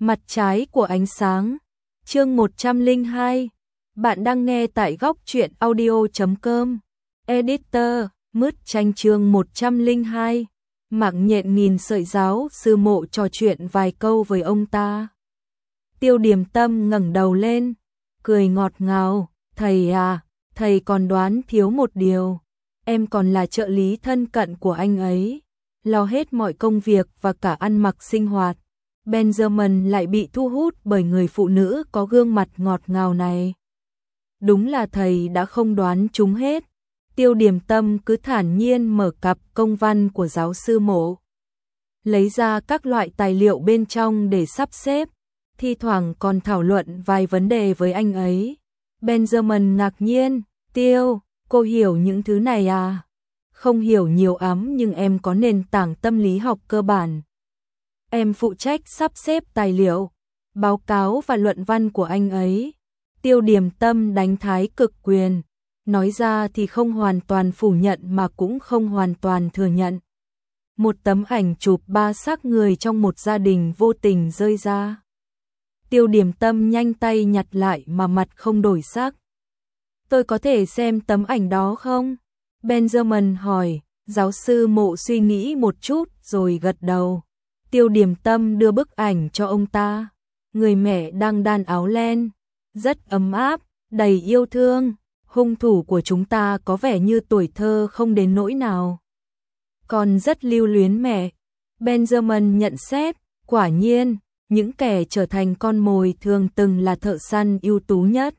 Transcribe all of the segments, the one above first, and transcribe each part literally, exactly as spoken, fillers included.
Mặt trái của ánh sáng. Chương một trăm lẻ hai. Bạn đang nghe tại góc truyện audio chấm com. Editor, Mứt Tranh chương một trăm lẻ hai. Mạc Nhện nghìn sợi giáo sư Mộ trò chuyện vài câu với ông ta. Tiêu Điềm Tâm ngẩng đầu lên, cười ngọt ngào, "Thầy à, thầy còn đoán thiếu một điều. Em còn là trợ lý thân cận của anh ấy, lo hết mọi công việc và cả ăn mặc sinh hoạt. Benjamin lại bị thu hút bởi người phụ nữ có gương mặt ngọt ngào này. Đúng là thầy đã không đoán trúng hết." Tiêu Điềm Tâm cứ thản nhiên mở cặp công văn của giáo sư Mộ, lấy ra các loại tài liệu bên trong để sắp xếp, thi thoảng còn thảo luận vài vấn đề với anh ấy. Benjamin ngạc nhiên, "Tiêu, cô hiểu những thứ này à?" "Không hiểu nhiều lắm nhưng em có nền tảng tâm lý học cơ bản. Em phụ trách sắp xếp tài liệu, báo cáo và luận văn của anh ấy." Tiêu Điềm Tâm đánh thái cực quyền, nói ra thì không hoàn toàn phủ nhận mà cũng không hoàn toàn thừa nhận. Một tấm ảnh chụp ba xác người trong một gia đình vô tình rơi ra. Tiêu Điềm Tâm nhanh tay nhặt lại mà mặt không đổi sắc. "Tôi có thể xem tấm ảnh đó không?" Benjamin hỏi. Giáo sư Mộ suy nghĩ một chút rồi gật đầu. Tiêu Điềm Tâm đưa bức ảnh cho ông ta. Người mẹ đang đan áo len, rất ấm áp, đầy yêu thương. Hung thủ của chúng ta có vẻ như tuổi thơ không đến nỗi nào, còn rất lưu luyến mẹ. Benjamin nhận xét, quả nhiên, những kẻ trở thành con mồi thường từng là thợ săn ưu tú nhất.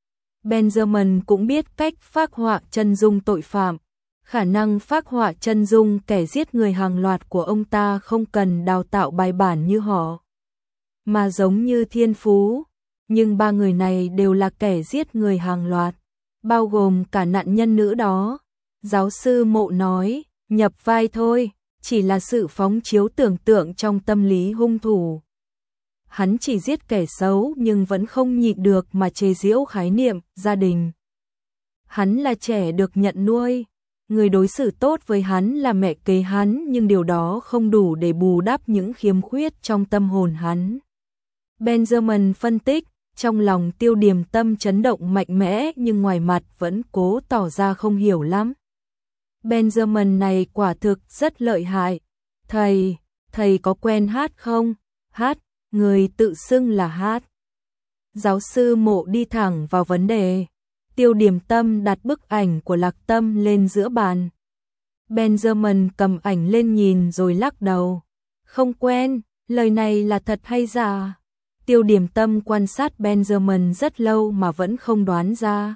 Benjamin cũng biết cách phác họa chân dung tội phạm. Khả năng phác họa chân dung kẻ giết người hàng loạt của ông ta không cần đào tạo bài bản như họ, mà giống như thiên phú. Nhưng ba người này đều là kẻ giết người hàng loạt, bao gồm cả nạn nhân nữ đó. Giáo sư Mộ nói, nhập vai thôi, chỉ là sự phóng chiếu tưởng tượng trong tâm lý hung thủ. Hắn chỉ giết kẻ xấu nhưng vẫn không nhịn được mà chế giễu khái niệm gia đình. Hắn là trẻ được nhận nuôi, người đối xử tốt với hắn là mẹ kế hắn, nhưng điều đó không đủ để bù đắp những khiếm khuyết trong tâm hồn hắn. Benjamin phân tích, trong lòng Tiêu Điềm Tâm chấn động mạnh mẽ nhưng ngoài mặt vẫn cố tỏ ra không hiểu lắm. Benjamin này quả thực rất lợi hại. Thầy, thầy có quen hát không? Hát, người tự xưng là hát. Giáo sư Mộ đi thẳng vào vấn đề. Tiêu Điềm Tâm đặt bức ảnh của Lạc Tâm lên giữa bàn. Benjamin cầm ảnh lên nhìn rồi lắc đầu. Không quen, lời này là thật hay giả? Tiêu Điềm Tâm quan sát Benjamin rất lâu mà vẫn không đoán ra.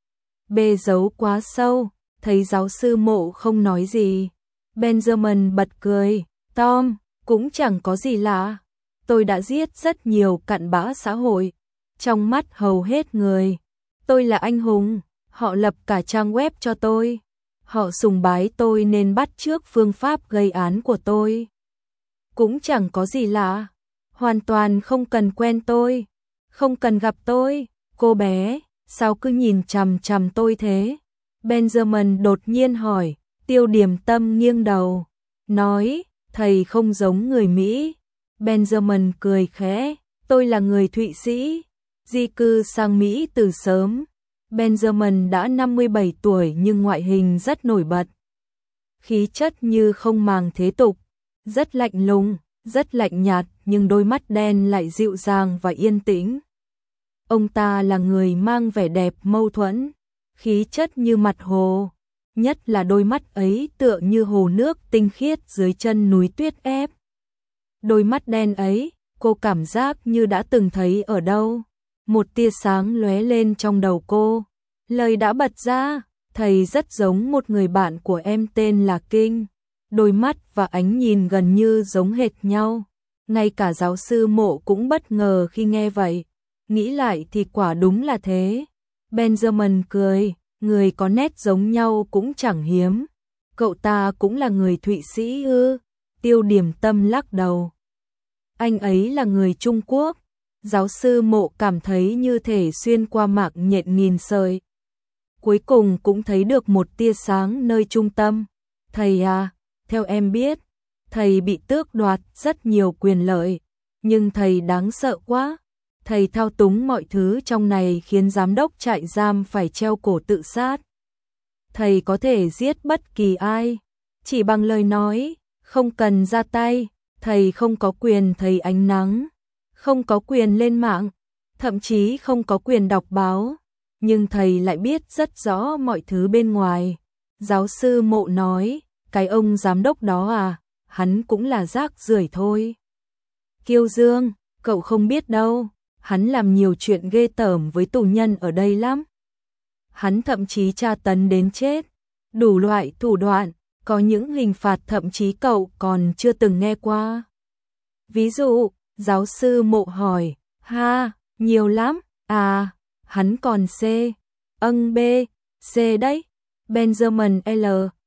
Bê giấu quá sâu, thấy giáo sư Mộ không nói gì. Benjamin bật cười, Tom, cũng chẳng có gì lạ. Tôi đã giết rất nhiều cặn bã xã hội. Trong mắt hầu hết người, tôi là anh hùng. Họ lập cả trang web cho tôi. Họ sùng bái tôi nên bắt chước phương pháp gây án của tôi. Cũng chẳng có gì lạ. Hoàn toàn không cần quen tôi, không cần gặp tôi. Cô bé, sao cứ nhìn chằm chằm tôi thế? Benjamin đột nhiên hỏi. Tiêu Điềm Tâm nghiêng đầu, nói, thầy không giống người Mỹ. Benjamin cười khẽ, tôi là người Thụy Sĩ, di cư sang Mỹ từ sớm. Benjamin đã năm mươi bảy tuổi nhưng ngoại hình rất nổi bật. Khí chất như không màng thế tục, rất lạnh lùng, rất lạnh nhạt, nhưng đôi mắt đen lại dịu dàng và yên tĩnh. Ông ta là người mang vẻ đẹp mâu thuẫn, khí chất như mặt hồ, nhất là đôi mắt ấy tựa như hồ nước tinh khiết dưới chân núi tuyết ép. Đôi mắt đen ấy, cô cảm giác như đã từng thấy ở đâu. Một tia sáng lóe lên trong đầu cô. Lời đã bật ra, thầy rất giống một người bạn của em tên là Kinh. Đôi mắt và ánh nhìn gần như giống hệt nhau. Ngay cả giáo sư Mộ cũng bất ngờ khi nghe vậy. Nghĩ lại thì quả đúng là thế. Benjamin cười, người có nét giống nhau cũng chẳng hiếm. Cậu ta cũng là người Thụy Sĩ ư? Tiêu Điềm Tâm lắc đầu. Anh ấy là người Trung Quốc. Giáo sư Mộ cảm thấy như thể xuyên qua Mạc Nhện nghìn sợi. Cuối cùng cũng thấy được một tia sáng nơi trung tâm. Thầy à, theo em biết, thầy bị tước đoạt rất nhiều quyền lợi, nhưng thầy đáng sợ quá. Thầy thao túng mọi thứ trong này khiến giám đốc trại giam phải treo cổ tự sát. Thầy có thể giết bất kỳ ai, chỉ bằng lời nói, không cần ra tay. Thầy không có quyền thấy ánh nắng, không có quyền lên mạng, thậm chí không có quyền đọc báo, nhưng thầy lại biết rất rõ mọi thứ bên ngoài. Giáo sư Mộ nói, cái ông giám đốc đó à, hắn cũng là rác rưởi thôi. Kiêu Dương, cậu không biết đâu, hắn làm nhiều chuyện ghê tởm với tù nhân ở đây lắm. Hắn thậm chí tra tấn đến chết, đủ loại thủ đoạn, có những hình phạt thậm chí cậu còn chưa từng nghe qua. Ví dụ, giáo sư Mộ hỏi, ha, nhiều lắm, à, hắn còn C, âng B, C đấy. Benjamin L,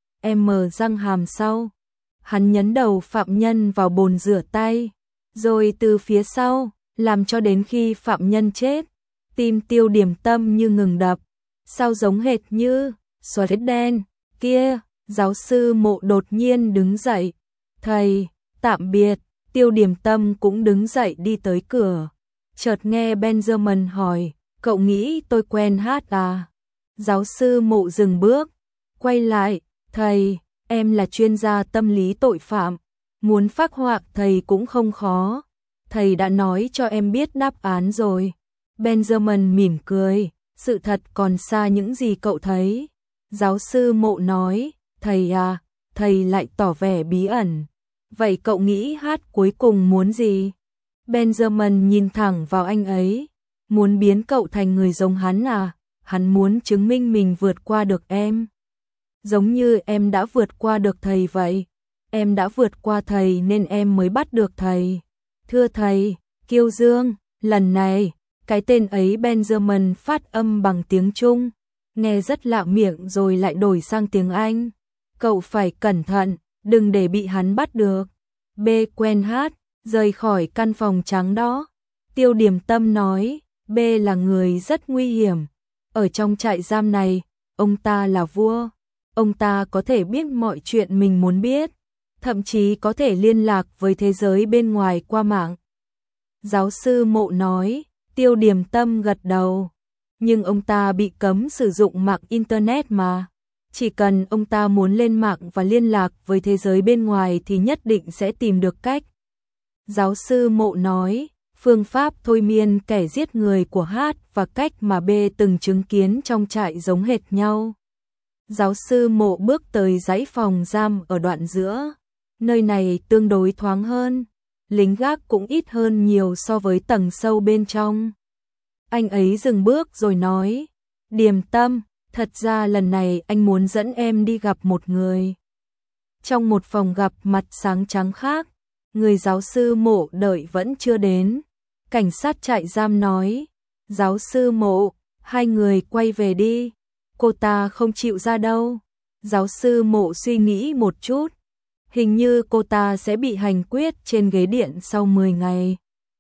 M răng hàm sau. Hắn nhấn đầu phạm nhân vào bồn rửa tay, rồi từ phía sau, làm cho đến khi phạm nhân chết, tim Tiêu Điểm Tâm như ngừng đập, sao giống hệt như xóa đen kia. Giáo sư Mộ đột nhiên đứng dậy, thầy, tạm biệt. Tiêu Điểm Tâm cũng đứng dậy đi tới cửa, chợt nghe Benjamin hỏi, cậu nghĩ tôi quen hát à? Giáo sư Mộ dừng bước, quay lại, thầy, em là chuyên gia tâm lý tội phạm, muốn phác họa thầy cũng không khó, thầy đã nói cho em biết đáp án rồi. Benjamin mỉm cười, sự thật còn xa những gì cậu thấy. Giáo sư Mộ nói, thầy à, thầy lại tỏ vẻ bí ẩn. Vậy cậu nghĩ hát cuối cùng muốn gì? Benjamin nhìn thẳng vào anh ấy, muốn biến cậu thành người giống hắn à? Hắn muốn chứng minh mình vượt qua được em. Giống như em đã vượt qua được thầy vậy. Em đã vượt qua thầy nên em mới bắt được thầy. Thưa thầy, Kiêu Dương, lần này, cái tên ấy Benjamin phát âm bằng tiếng Trung, nghe rất lạ miệng rồi lại đổi sang tiếng Anh. Cậu phải cẩn thận, đừng để bị hắn bắt được. B quen hát, rời khỏi căn phòng trắng đó. Tiêu Điểm Tâm nói, B là người rất nguy hiểm. Ở trong trại giam này, ông ta là vua. Ông ta có thể biết mọi chuyện mình muốn biết, thậm chí có thể liên lạc với thế giới bên ngoài qua mạng. Giáo sư Mộ nói, Tiêu Điểm Tâm gật đầu. Nhưng ông ta bị cấm sử dụng mạng Internet mà. Chỉ cần ông ta muốn lên mạng và liên lạc với thế giới bên ngoài thì nhất định sẽ tìm được cách. Giáo sư Mộ nói, phương pháp thôi miên kẻ giết người của Hát và cách mà B từng chứng kiến trong trại giống hệt nhau. Giáo sư Mộ bước tới dãy phòng giam ở đoạn giữa. Nơi này tương đối thoáng hơn, lính gác cũng ít hơn nhiều so với tầng sâu bên trong. Anh ấy dừng bước rồi nói, Điềm Tâm, thật ra lần này anh muốn dẫn em đi gặp một người. Trong một phòng gặp mặt sáng trắng khác, người giáo sư Mộ đợi vẫn chưa đến. Cảnh sát trại giam nói, giáo sư Mộ, hai người quay về đi, cô ta không chịu ra đâu. Giáo sư Mộ suy nghĩ một chút, hình như cô ta sẽ bị hành quyết trên ghế điện sau mười ngày.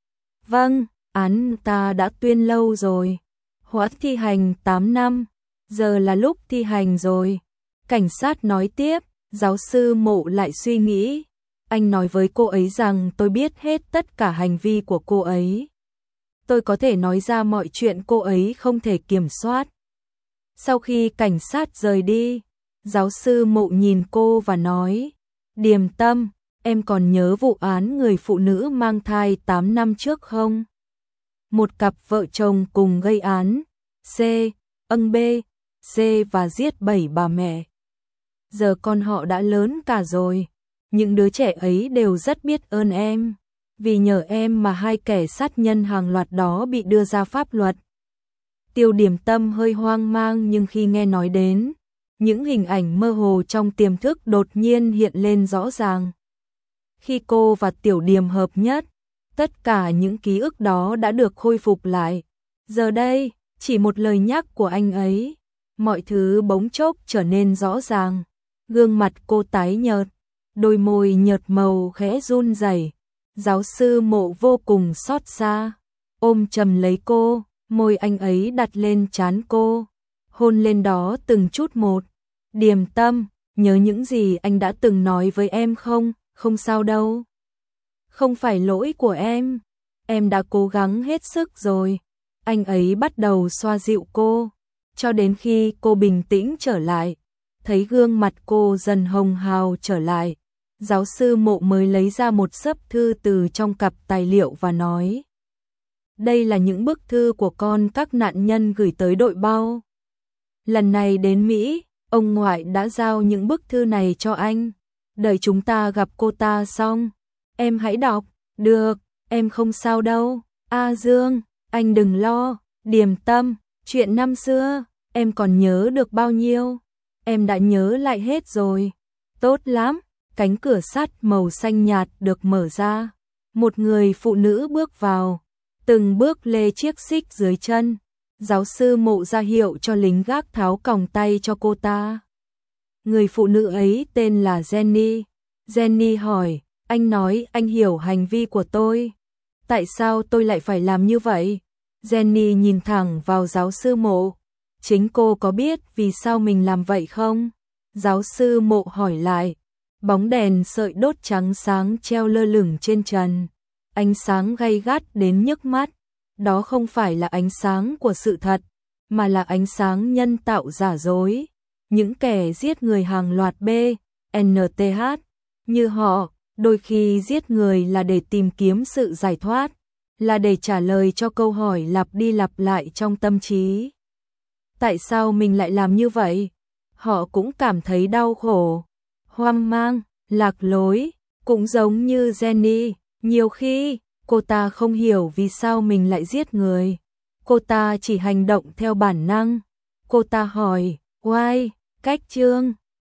Vâng, án ta đã tuyên lâu rồi, hoãn thi hành tám năm, giờ là lúc thi hành rồi. Cảnh sát nói tiếp, giáo sư Mộ lại suy nghĩ, anh nói với cô ấy rằng tôi biết hết tất cả hành vi của cô ấy. Tôi có thể nói ra mọi chuyện cô ấy không thể kiểm soát. Sau khi cảnh sát rời đi, giáo sư Mộ nhìn cô và nói, Điềm Tâm, em còn nhớ vụ án người phụ nữ mang thai tám năm trước không? Một cặp vợ chồng cùng gây án, C, âng B, C và giết bảy bà mẹ. Giờ con họ đã lớn cả rồi, những đứa trẻ ấy đều rất biết ơn em. Vì nhờ em mà hai kẻ sát nhân hàng loạt đó bị đưa ra pháp luật. Tiêu Điểm Tâm hơi hoang mang nhưng khi nghe nói đến, những hình ảnh mơ hồ trong tiềm thức đột nhiên hiện lên rõ ràng. Khi cô và Tiểu Điềm hợp nhất, tất cả những ký ức đó đã được khôi phục lại. Giờ đây, chỉ một lời nhắc của anh ấy, mọi thứ bỗng chốc trở nên rõ ràng. Gương mặt cô tái nhợt, đôi môi nhợt màu khẽ run rẩy. Giáo sư Mộ vô cùng xót xa, ôm chầm lấy cô, môi anh ấy đặt lên trán cô, hôn lên đó từng chút một. Điềm Tâm, nhớ những gì anh đã từng nói với em không? Không sao đâu. Không phải lỗi của em, em đã cố gắng hết sức rồi. Anh ấy bắt đầu xoa dịu cô, cho đến khi cô bình tĩnh trở lại, thấy gương mặt cô dần hồng hào trở lại. Giáo sư Mộ mới lấy ra một xấp thư từ trong cặp tài liệu và nói: đây là những bức thư của con các nạn nhân gửi tới đội bao. Lần này đến Mỹ, ông ngoại đã giao những bức thư này cho anh. Đợi chúng ta gặp cô ta xong, em hãy đọc. Được, em không sao đâu. A Dương, anh đừng lo, điềm tâm, chuyện năm xưa, em còn nhớ được bao nhiêu? Em đã nhớ lại hết rồi. Tốt lắm, cánh cửa sắt màu xanh nhạt được mở ra. Một người phụ nữ bước vào, từng bước lê chiếc xích dưới chân. Giáo sư Mộ ra hiệu cho lính gác tháo còng tay cho cô ta. Người phụ nữ ấy tên là Jenny. Jenny hỏi, anh nói anh hiểu hành vi của tôi. Tại sao tôi lại phải làm như vậy? Jenny nhìn thẳng vào giáo sư Mộ. Chính cô có biết vì sao mình làm vậy không? Giáo sư Mộ hỏi lại. Bóng đèn sợi đốt trắng sáng treo lơ lửng trên trần. Ánh sáng gay gắt đến nhức mắt. Đó không phải là ánh sáng của sự thật, mà là ánh sáng nhân tạo giả dối. Những kẻ giết người hàng loạt B, N T H, như họ, đôi khi giết người là để tìm kiếm sự giải thoát, là để trả lời cho câu hỏi lặp đi lặp lại trong tâm trí. Tại sao mình lại làm như vậy? Họ cũng cảm thấy đau khổ, hoang mang, lạc lối, cũng giống như Jenny. Nhiều khi, cô ta không hiểu vì sao mình lại giết người. Cô ta chỉ hành động theo bản năng. Cô ta hỏi, why, cách chương.